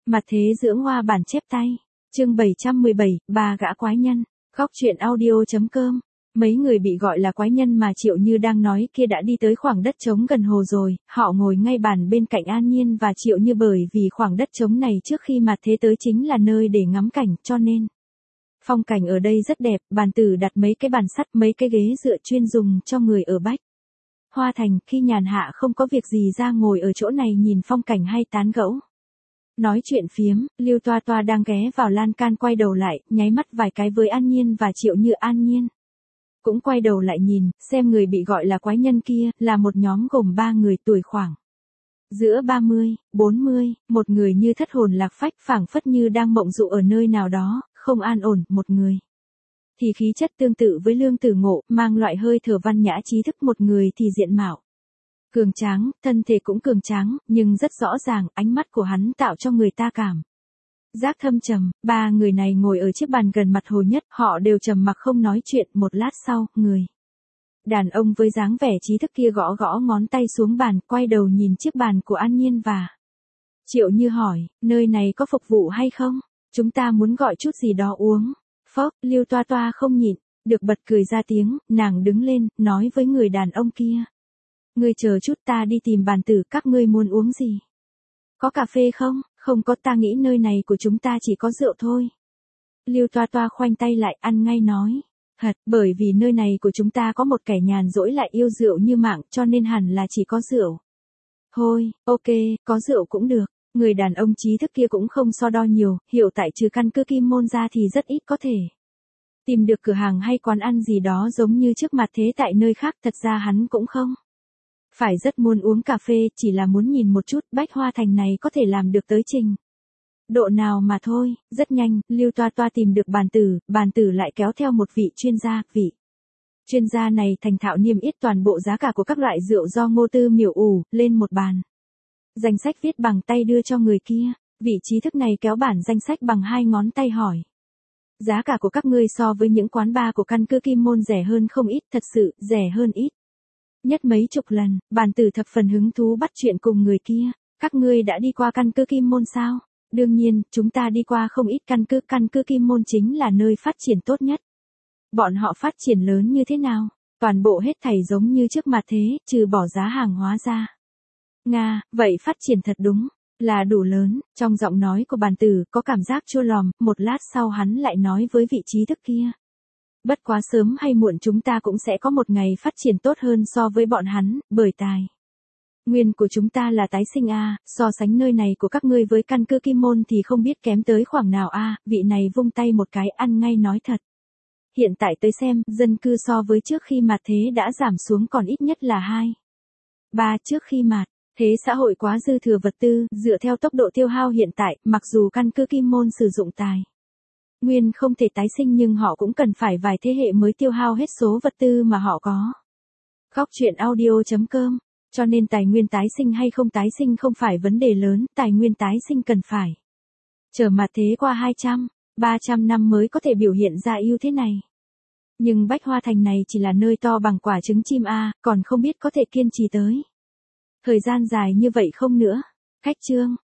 Mặt thế dưỡng hoa bản chép tay. Chương 717, ba gã quái nhân. Góc truyện audio.com. Mấy người bị gọi là quái nhân mà Triệu Như đang nói kia đã đi tới khoảng đất trống gần hồ rồi, họ ngồi ngay bàn bên cạnh An Nhiên và Triệu Như, bởi vì khoảng đất trống này trước khi mặt thế tới chính là nơi để ngắm cảnh, cho nên phong cảnh ở đây rất đẹp. Bàn tử đặt mấy cái bàn sắt, mấy cái ghế dựa chuyên dùng cho người ở Bách Hoa Thành khi nhàn hạ không có việc gì ra ngồi ở chỗ này nhìn phong cảnh hay tán gẫu. Nói chuyện phiếm, Lưu Toa Toa đang ghé vào lan can quay đầu lại, nháy mắt vài cái với An Nhiên và Triệu Như. An Nhiên cũng quay đầu lại nhìn, xem người bị gọi là quái nhân kia, là một nhóm gồm 3 người tuổi khoảng giữa 30, 40, một người như thất hồn lạc phách phảng phất như đang mộng dụ ở nơi nào đó, không an ổn, một người thì khí chất tương tự với Lương Tử Ngộ, mang loại hơi thở văn nhã trí thức, một người thì diện mạo cường tráng, thân thể cũng cường tráng, nhưng rất rõ ràng, ánh mắt của hắn tạo cho người ta cảm giác thâm trầm. 3 người này ngồi ở chiếc bàn gần mặt hồ nhất, họ đều trầm mặc không nói chuyện. Một lát sau, người đàn ông với dáng vẻ trí thức kia gõ gõ ngón tay xuống bàn, quay đầu nhìn chiếc bàn của An Nhiên và Triệu Như hỏi, nơi này có phục vụ hay không? Chúng ta muốn gọi chút gì đó uống. Phốc, Lưu Toa Toa không nhịn được bật cười ra tiếng, nàng đứng lên, nói với người đàn ông kia. Ngươi chờ chút, ta đi tìm bàn tử, các ngươi muốn uống gì? Có cà phê không? Không có, ta nghĩ nơi này của chúng ta chỉ có rượu thôi. Lưu Toa Toa khoanh tay lại, ăn ngay nói. Bởi vì nơi này của chúng ta có một kẻ nhàn rỗi lại yêu rượu như mạng, cho nên hẳn là chỉ có rượu. Thôi, ok, có rượu cũng được. Người đàn ông trí thức kia cũng không so đo nhiều, hiểu tại trừ căn cứ Kim Môn ra thì rất ít có thể tìm được cửa hàng hay quán ăn gì đó giống như trước mặt thế tại nơi khác. Thật ra hắn cũng không phải rất muốn uống cà phê, chỉ là muốn nhìn một chút Bách Hoa Thành này có thể làm được tới trình độ nào mà thôi. Rất nhanh, Lưu Toa Toa tìm được bàn tử lại kéo theo một vị chuyên gia này thành thạo niêm yết toàn bộ giá cả của các loại rượu do Ngô Tư Miểu ủ lên một bàn danh sách viết bằng tay đưa cho người kia. Vị trí thức này kéo bản danh sách bằng 2 ngón tay hỏi, giá cả của các ngươi so với những quán bar của căn cứ Kim Môn rẻ hơn không ít? Thật sự rẻ hơn ít nhất mấy chục lần. Bàn tử thập phần hứng thú bắt chuyện cùng người kia. Các ngươi đã đi qua căn cứ Kim Môn sao? Đương nhiên, chúng ta đi qua không ít căn cứ Kim Môn chính là nơi phát triển tốt nhất. Bọn họ phát triển lớn như thế nào? Toàn bộ hết thảy giống như trước mặt thế, trừ bỏ giá hàng hóa ra. Nga, vậy phát triển thật đúng là đủ lớn. Trong giọng nói của bàn tử có cảm giác chua lòm. Một lát sau hắn lại nói với vị trí thức kia. Bất quá sớm hay muộn chúng ta cũng sẽ có một ngày phát triển tốt hơn so với bọn hắn, bởi tài nguyên của chúng ta là tái sinh a, so sánh nơi này của các ngươi với căn cứ Kim Môn thì không biết kém tới khoảng nào a. Vị này vung tay một cái, ăn ngay nói thật. Hiện tại tới xem, dân cư so với trước khi mặt thế đã giảm xuống còn ít nhất là 2-3 trước khi mặt thế xã hội quá dư thừa vật tư. Dựa theo tốc độ tiêu hao hiện tại, mặc dù căn cứ Kim Môn sử dụng tài nguyên không thể tái sinh nhưng họ cũng cần phải vài thế hệ mới tiêu hao hết số vật tư mà họ có. Góc truyện audio.com. Cho nên tài nguyên tái sinh hay không tái sinh không phải vấn đề lớn, tài nguyên tái sinh cần phải chờ mặt thế qua 200-300 năm mới có thể biểu hiện ra ưu thế này. Nhưng Bách Hoa Thành này chỉ là nơi to bằng quả trứng chim a, còn không biết có thể kiên trì tới thời gian dài như vậy không nữa. Khách trương